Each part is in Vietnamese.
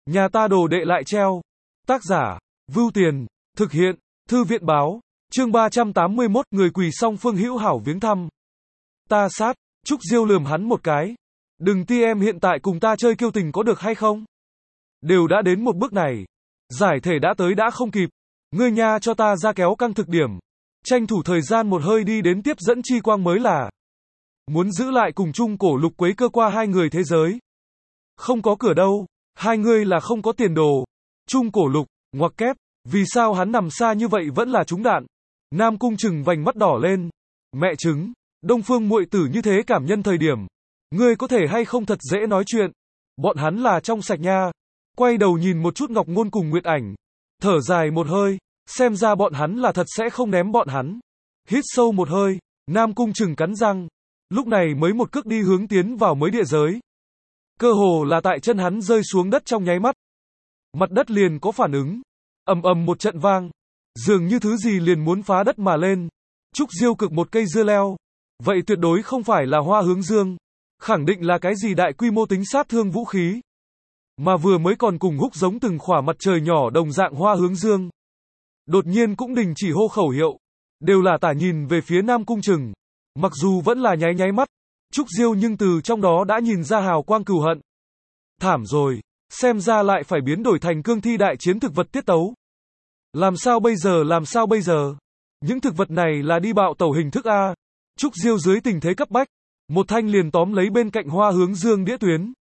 Nhà ta đồ đệ lại treo. Tác giả, Vưu Tiền, thực hiện, Thư viện báo, chương 381, người quỳ xong Phương Hữu Hảo viếng thăm. Ta sát, Trúc Diêu lườm hắn một cái. Đừng ti em hiện tại cùng ta chơi kiêu tình có được hay không? Đều đã đến một bước này. Giải thể đã tới đã không kịp. Ngươi nha cho ta ra kéo căng thực điểm. Tranh thủ thời gian một hơi đi đến tiếp dẫn chi quang mới là. Muốn giữ lại cùng chung cổ lục quấy cơ qua hai người thế giới. Không có cửa đâu. Hai người là không có tiền đồ. Chung cổ lục, ngoặc kép. Vì sao hắn nằm xa như vậy vẫn là trúng đạn? Nam Cung Trừng vành mắt đỏ lên. Mẹ chứng, Đông Phương muội tử như thế cảm nhân thời điểm. Ngươi có thể hay không thật dễ nói chuyện. Bọn hắn là trong sạch nha. Quay đầu nhìn một chút Ngọc Ngôn cùng Nguyệt Ảnh. Thở dài một hơi. Xem ra bọn hắn là thật sẽ không ném bọn hắn. Hít sâu một hơi. Nam Cung Trừng cắn răng. Lúc này mới một cước đi hướng tiến vào mới địa giới. Cơ hồ là tại chân hắn rơi xuống đất trong nháy mắt. Mặt đất liền có phản ứng. Ầm ầm một trận vang. Dường như thứ gì liền muốn phá đất mà lên. Trúc Diêu cực một cây dưa leo. Vậy tuyệt đối không phải là hoa hướng dương. Khẳng định là cái gì đại quy mô tính sát thương vũ khí. Mà vừa mới còn cùng húc giống từng khỏa mặt trời nhỏ đồng dạng hoa hướng dương. Đột nhiên cũng đình chỉ hô khẩu hiệu. Đều là tả nhìn về phía Nam Cung Trừng. Mặc dù vẫn là nháy nháy mắt. Trúc Diêu nhưng từ trong đó đã nhìn ra hào quang cừu hận. Thảm rồi. Xem ra lại phải biến đổi thành cương thi đại chiến thực vật tiết tấu. Làm sao bây giờ? Những thực vật này là đi bạo tẩu hình thức A. Trúc Diêu dưới tình thế cấp bách. Một thanh liền tóm lấy bên cạnh hoa hướng dương đĩa tuyến.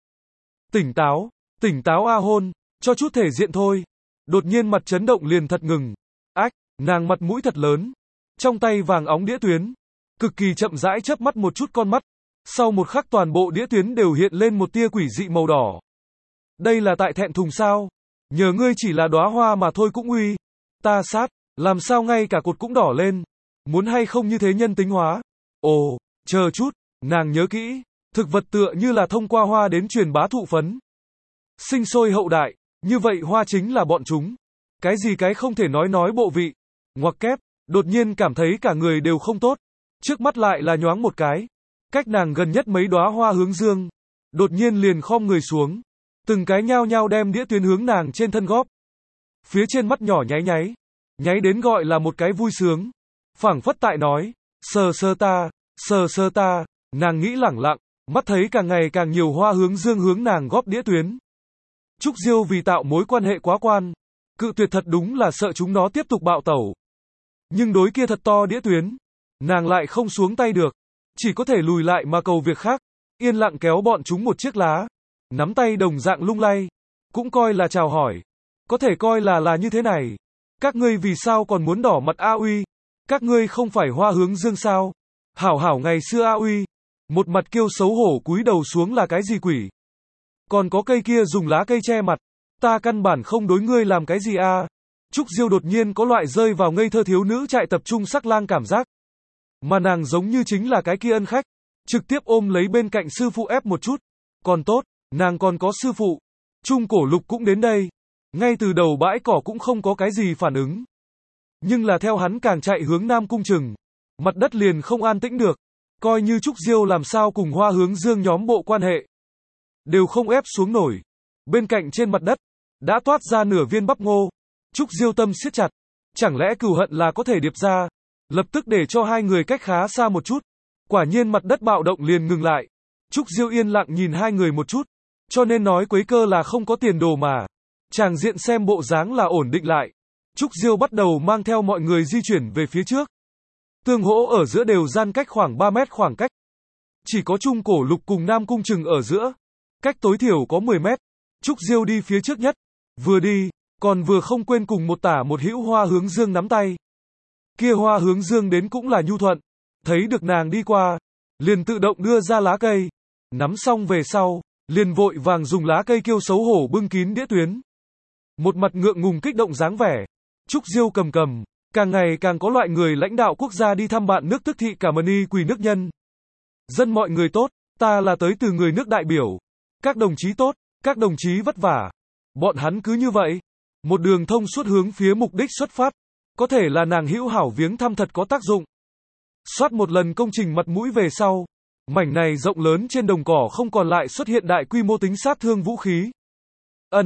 Tỉnh táo A hôn, cho chút thể diện thôi. Đột nhiên mặt chấn động liền thật ngừng. Ách, nàng mặt mũi thật lớn. Trong tay vàng óng đĩa tuyến. Cực kỳ chậm rãi chớp mắt một chút con mắt. Sau một khắc toàn bộ đĩa tuyến đều hiện lên một tia quỷ dị màu đỏ. Đây là tại thẹn thùng sao? Nhờ ngươi chỉ là đóa hoa mà thôi cũng uy. Ta sát, làm sao ngay cả cột cũng đỏ lên. Muốn hay không như thế nhân tính hóa? Ồ, chờ chút, nàng nhớ kỹ. Thực vật tựa như là thông qua hoa đến truyền bá thụ phấn. Sinh sôi hậu đại, như vậy hoa chính là bọn chúng. Cái gì cái không thể nói bộ vị. Ngoặc kép, đột nhiên cảm thấy cả người đều không tốt. Trước mắt lại là nhoáng một cái. Cách nàng gần nhất mấy đóa hoa hướng dương. Đột nhiên liền khom người xuống. Từng cái nhao nhao đem đĩa tuyến hướng nàng trên thân góp. Phía trên mắt nhỏ nháy nháy. Nháy đến gọi là một cái vui sướng. Phảng phất tại nói. Sờ sờ ta. Nàng nghĩ lẳng lặng. Mắt thấy càng ngày càng nhiều hoa hướng dương hướng nàng góp đĩa tuyến. Trúc Diêu vì tạo mối quan hệ quá quan. Cự tuyệt thật đúng là sợ chúng nó tiếp tục bạo tẩu. Nhưng đối kia thật to đĩa tuyến. Nàng lại không xuống tay được. Chỉ có thể lùi lại mà cầu việc khác. Yên lặng kéo bọn chúng một chiếc lá. Nắm tay đồng dạng lung lay. Cũng coi là chào hỏi. Có thể coi là như thế này. Các ngươi vì sao còn muốn đỏ mặt A Uy? Các ngươi không phải hoa hướng dương sao? Hảo ngày xưa A Uy. Một mặt kiêu xấu hổ cúi đầu xuống là cái gì quỷ? Còn có cây kia dùng lá cây che mặt. Ta căn bản không đối ngươi làm cái gì a. Trúc Diêu đột nhiên có loại rơi vào ngây thơ thiếu nữ trại tập trung sắc lang cảm giác. Mà nàng giống như chính là cái kia ân khách. Trực tiếp ôm lấy bên cạnh sư phụ ép một chút. Còn tốt, nàng còn có sư phụ. Trung cổ lục cũng đến đây. Ngay từ đầu bãi cỏ cũng không có cái gì phản ứng. Nhưng là theo hắn càng chạy hướng Nam Cung Trừng. Mặt đất liền không an tĩnh được. Coi như Trúc Diêu làm sao cùng hoa hướng dương nhóm bộ quan hệ. Đều không ép xuống nổi. Bên cạnh trên mặt đất. Đã toát ra nửa viên bắp ngô. Trúc Diêu tâm siết chặt. Chẳng lẽ cừu hận là có thể điệp ra. Lập tức để cho hai người cách khá xa một chút. Quả nhiên mặt đất bạo động liền ngừng lại. Trúc Diêu yên lặng nhìn hai người một chút. Cho nên nói quấy cơ là không có tiền đồ mà. Chàng diện xem bộ dáng là ổn định lại. Trúc Diêu bắt đầu mang theo mọi người di chuyển về phía trước. Tương hỗ ở giữa đều gian cách khoảng 3 mét khoảng cách. Chỉ có Trung cổ lục cùng Nam Cung Trừng ở giữa. Cách tối thiểu có 10 mét. Trúc Diêu đi phía trước nhất. Vừa đi, còn vừa không quên cùng một tả một hữu hoa hướng dương nắm tay. Kia hoa hướng dương đến cũng là nhu thuận. Thấy được nàng đi qua. Liền tự động đưa ra lá cây. Nắm xong về sau. Liền vội vàng dùng lá cây kiêu xấu hổ bưng kín đĩa tuyến. Một mặt ngượng ngùng kích động dáng vẻ. Trúc Diêu cầm. Càng ngày càng có loại người lãnh đạo quốc gia đi thăm bạn nước tức thị cảm ơn y quỳ nước nhân. Dân mọi người tốt. Ta là tới từ người nước đại biểu. Các đồng chí tốt. Các đồng chí vất vả. Bọn hắn cứ như vậy. Một đường thông suốt hướng phía mục đích xuất phát. Có thể là nàng hữu hảo viếng thăm thật có tác dụng. Soát một lần công trình mặt mũi về sau. Mảnh này rộng lớn trên đồng cỏ không còn lại xuất hiện đại quy mô tính sát thương vũ khí.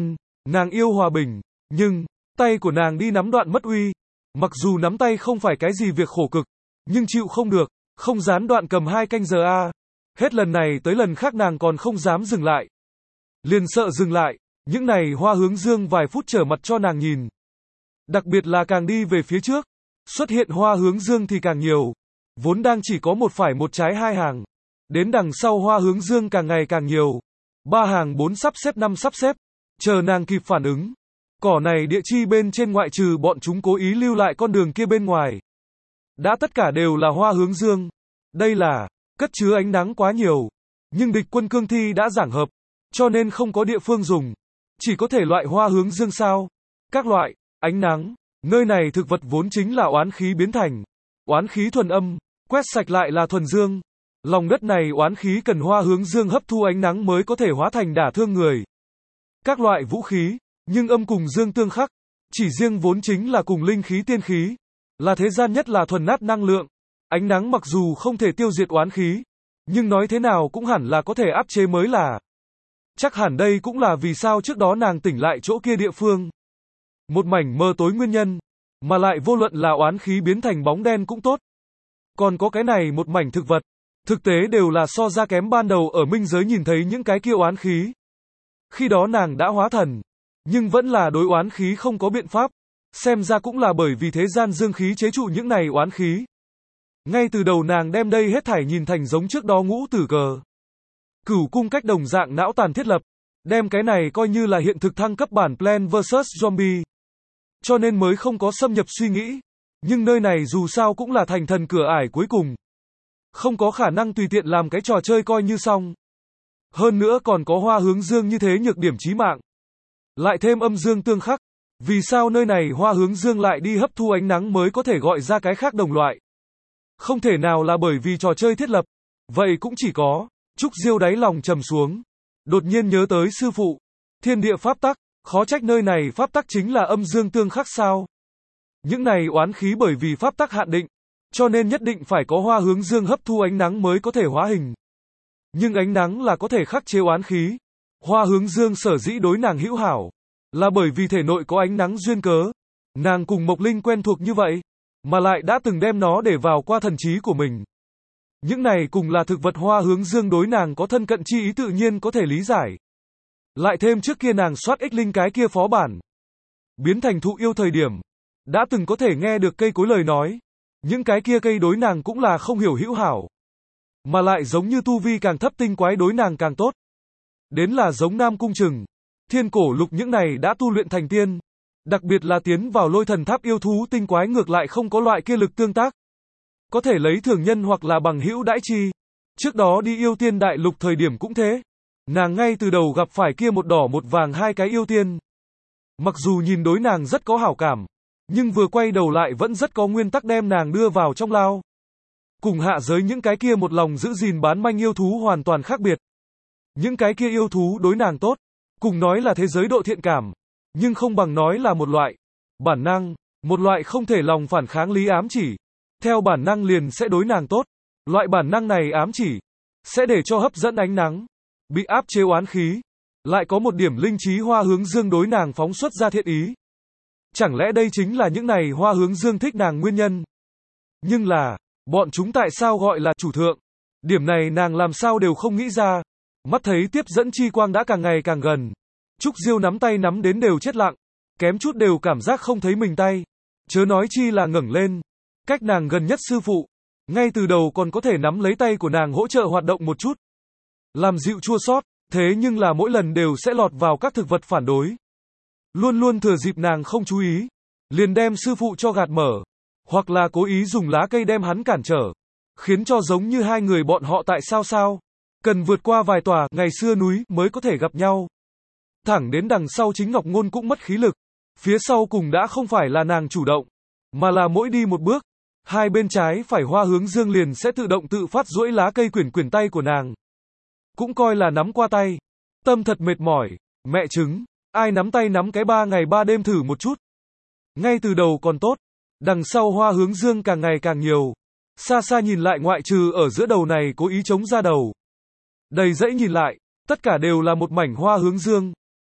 Nàng yêu hòa bình, nhưng, tay của nàng đi nắm đoạn mất uy. Mặc dù nắm tay không phải cái gì việc khổ cực, nhưng chịu không được, không gián đoạn cầm 2 canh giờ a. Hết lần này tới lần khác nàng còn không dám dừng lại. Liền sợ dừng lại, những này Hoa Hướng Dương vài phút trở mặt cho nàng nhìn. Đặc biệt là càng đi về phía trước, xuất hiện Hoa Hướng Dương thì càng nhiều. Vốn đang chỉ có một phải một trái 2 hàng. Đến đằng sau Hoa Hướng Dương càng ngày càng nhiều. 3 hàng 4 sắp xếp 5 sắp xếp. Chờ nàng kịp phản ứng. Cỏ này địa chi bên trên ngoại trừ bọn chúng cố ý lưu lại con đường kia bên ngoài. Đã tất cả đều là Hoa Hướng Dương. Đây là, cất chứa ánh nắng quá nhiều. Nhưng địch quân cương thi đã giảng hợp. Cho nên không có địa phương dùng. Chỉ có thể loại Hoa Hướng Dương sao. Các loại, ánh nắng. Nơi này thực vật vốn chính là oán khí biến thành. Oán khí thuần âm, quét sạch lại là thuần dương. Lòng đất này oán khí cần Hoa Hướng Dương hấp thu ánh nắng mới có thể hóa thành đả thương người. Các loại vũ khí, nhưng âm cùng dương tương khắc. Chỉ riêng vốn chính là cùng linh khí tiên khí. Là thế gian nhất là thuần nát năng lượng. Ánh nắng mặc dù không thể tiêu diệt oán khí, nhưng nói thế nào cũng hẳn là có thể áp chế mới là. Chắc hẳn đây cũng là vì sao trước đó nàng tỉnh lại chỗ kia địa phương. Một mảnh mờ tối nguyên nhân, mà lại vô luận là oán khí biến thành bóng đen cũng tốt. Còn có cái này một mảnh thực vật, thực tế đều là so ra kém ban đầu ở minh giới nhìn thấy những cái kia oán khí. Khi đó nàng đã hóa thần, nhưng vẫn là đối oán khí không có biện pháp, xem ra cũng là bởi vì thế gian dương khí chế trụ những này oán khí. Ngay từ đầu nàng đem đây hết thảy nhìn thành giống trước đó ngũ tử cờ. Cửu cung cách đồng dạng não tàn thiết lập, đem cái này coi như là hiện thực thăng cấp bản Plan vs Zombie. Cho nên mới không có xâm nhập suy nghĩ. Nhưng nơi này dù sao cũng là thành thần cửa ải cuối cùng. Không có khả năng tùy tiện làm cái trò chơi coi như xong. Hơn nữa còn có Hoa Hướng Dương như thế nhược điểm chí mạng. Lại thêm âm dương tương khắc. Vì sao nơi này Hoa Hướng Dương lại đi hấp thu ánh nắng mới có thể gọi ra cái khác đồng loại? Không thể nào là bởi vì trò chơi thiết lập. Vậy cũng chỉ có, Trúc Diêu đáy lòng trầm xuống. Đột nhiên nhớ tới sư phụ. Thiên địa pháp tắc, khó trách nơi này pháp tắc chính là âm dương tương khắc sao? Những này oán khí bởi vì pháp tắc hạn định, cho nên nhất định phải có Hoa Hướng Dương hấp thu ánh nắng mới có thể hóa hình. Nhưng ánh nắng là có thể khắc chế oán khí. Hoa Hướng Dương sở dĩ đối nàng hữu hảo, là bởi vì thể nội có ánh nắng duyên cớ. Nàng cùng Mộc Linh quen thuộc như vậy, mà lại đã từng đem nó để vào qua thần trí của mình. Những này cùng là thực vật Hoa Hướng Dương đối nàng có thân cận chi ý tự nhiên có thể lý giải. Lại thêm trước kia nàng soát ích linh cái kia phó bản. Biến thành thụ yêu thời điểm. Đã từng có thể nghe được cây cối lời nói. Những cái kia cây đối nàng cũng là không hiểu hữu hảo. Mà lại giống như tu vi càng thấp tinh quái đối nàng càng tốt. Đến là giống Nam Cung Trừng, Thiên Cổ Lục những này đã tu luyện thành tiên. Đặc biệt là tiến vào Lôi Thần Tháp yêu thú tinh quái ngược lại không có loại kia lực tương tác. Có thể lấy thường nhân hoặc là bằng hữu đãi chi. Trước đó đi yêu tiên đại lục thời điểm cũng thế. Nàng ngay từ đầu gặp phải kia một đỏ một vàng 2 cái yêu tiên. Mặc dù nhìn đối nàng rất có hảo cảm, nhưng vừa quay đầu lại vẫn rất có nguyên tắc đem nàng đưa vào trong lao. Cùng hạ giới những cái kia một lòng giữ gìn bán manh yêu thú hoàn toàn khác biệt. Những cái kia yêu thú đối nàng tốt, cùng nói là thế giới độ thiện cảm, nhưng không bằng nói là một loại bản năng, một loại không thể lòng phản kháng lý ám chỉ. Theo bản năng liền sẽ đối nàng tốt. Loại bản năng này ám chỉ sẽ để cho hấp dẫn ánh nắng, bị áp chế oán khí, lại có một điểm linh trí Hoa Hướng Dương đối nàng phóng xuất ra thiện ý. Chẳng lẽ đây chính là những này Hoa Hướng Dương thích nàng nguyên nhân? Nhưng là, bọn chúng tại sao gọi là chủ thượng? Điểm này nàng làm sao đều không nghĩ ra. Mắt thấy tiếp dẫn chi quang đã càng ngày càng gần. Trúc Diêu nắm tay nắm đến đều chết lặng, kém chút đều cảm giác không thấy mình tay. Chớ nói chi là ngẩng lên. Cách nàng gần nhất sư phụ, ngay từ đầu còn có thể nắm lấy tay của nàng hỗ trợ hoạt động một chút. Làm dịu chua xót, thế nhưng là mỗi lần đều sẽ lọt vào các thực vật phản đối. Luôn luôn thừa dịp nàng không chú ý, liền đem sư phụ cho gạt mở, hoặc là cố ý dùng lá cây đem hắn cản trở, khiến cho giống như hai người bọn họ tại sao cần vượt qua vài tòa ngày xưa núi mới có thể gặp nhau. Thẳng đến đằng sau chính Ngọc Ngôn cũng mất khí lực, phía sau cùng đã không phải là nàng chủ động, mà là mỗi đi một bước, hai bên trái phải Hoa Hướng Dương liền sẽ tự động tự phát duỗi lá cây quyển tay của nàng. Cũng coi là nắm qua tay. Tâm thật mệt mỏi, mẹ chứng, ai nắm tay nắm cái 3 ngày 3 đêm thử một chút. Ngay từ đầu còn tốt, đằng sau Hoa Hướng Dương càng ngày càng nhiều. Xa xa nhìn lại ngoại trừ ở giữa đầu này cố ý chống ra đầu. Đầy dãy nhìn lại, tất cả đều là một mảnh Hoa Hướng Dương.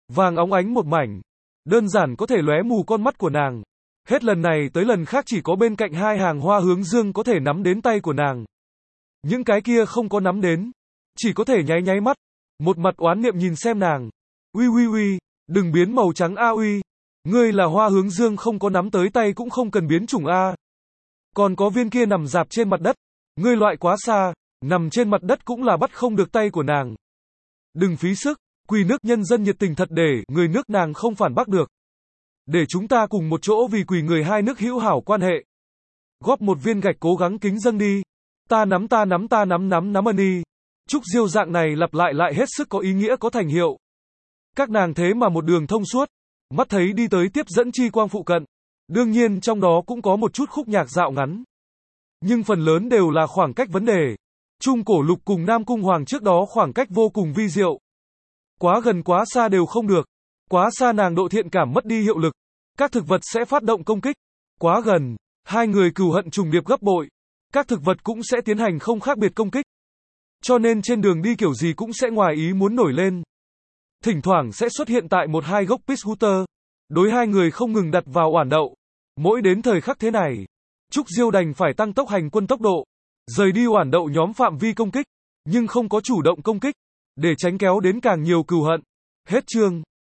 Vàng óng ánh một mảnh. Đơn giản có thể lóe mù con mắt của nàng. Hết lần này tới lần khác chỉ có bên cạnh hai hàng hoa hướng dương có thể nắm đến tay của nàng. Những cái kia không có nắm đến. Chỉ có thể nháy nháy mắt. Một mặt oán niệm nhìn xem nàng. Uy uy uy, đừng biến màu trắng a uy. Ngươi là hoa hướng dương không có nắm tới tay cũng không cần biến chủng a. Còn có viên kia nằm rạp trên mặt đất. Ngươi loại quá xa, nằm trên mặt đất cũng là bắt không được tay của nàng. Đừng phí sức, quỳ nước nhân dân nhiệt tình thật để người nước nàng không phản bác được. Để chúng ta cùng một chỗ vì quỳ người hai nước hữu hảo quan hệ. Góp một viên gạch cố gắng kính dâng đi. Ta nắm nắm ơn đi. Trúc Diêu dạng này lặp lại hết sức có ý nghĩa có thành hiệu. Các nàng thế mà một đường thông suốt. Mắt thấy đi tới tiếp dẫn chi quang phụ cận. Đương nhiên trong đó cũng có một chút khúc nhạc dạo ngắn. Nhưng phần lớn đều là khoảng cách vấn đề. Trung Cổ Lục cùng Nam Cung Hoàng trước đó khoảng cách vô cùng vi diệu. Quá gần quá xa đều không được. Quá xa nàng độ thiện cảm mất đi hiệu lực. Các thực vật sẽ phát động công kích. Quá gần, hai người cừu hận trùng điệp gấp bội. Các thực vật cũng sẽ tiến hành không khác biệt công kích. Cho nên trên đường đi kiểu gì cũng sẽ ngoài ý muốn nổi lên. Thỉnh thoảng sẽ xuất hiện tại một hai gốc Peachwater. Đối hai người không ngừng đặt vào oản đậu. Mỗi đến thời khắc thế này, Trúc Diêu đành phải tăng tốc hành quân tốc độ. Rời đi oản đậu nhóm phạm vi công kích. Nhưng không có chủ động công kích. Để tránh kéo đến càng nhiều cừu hận. Hết chương.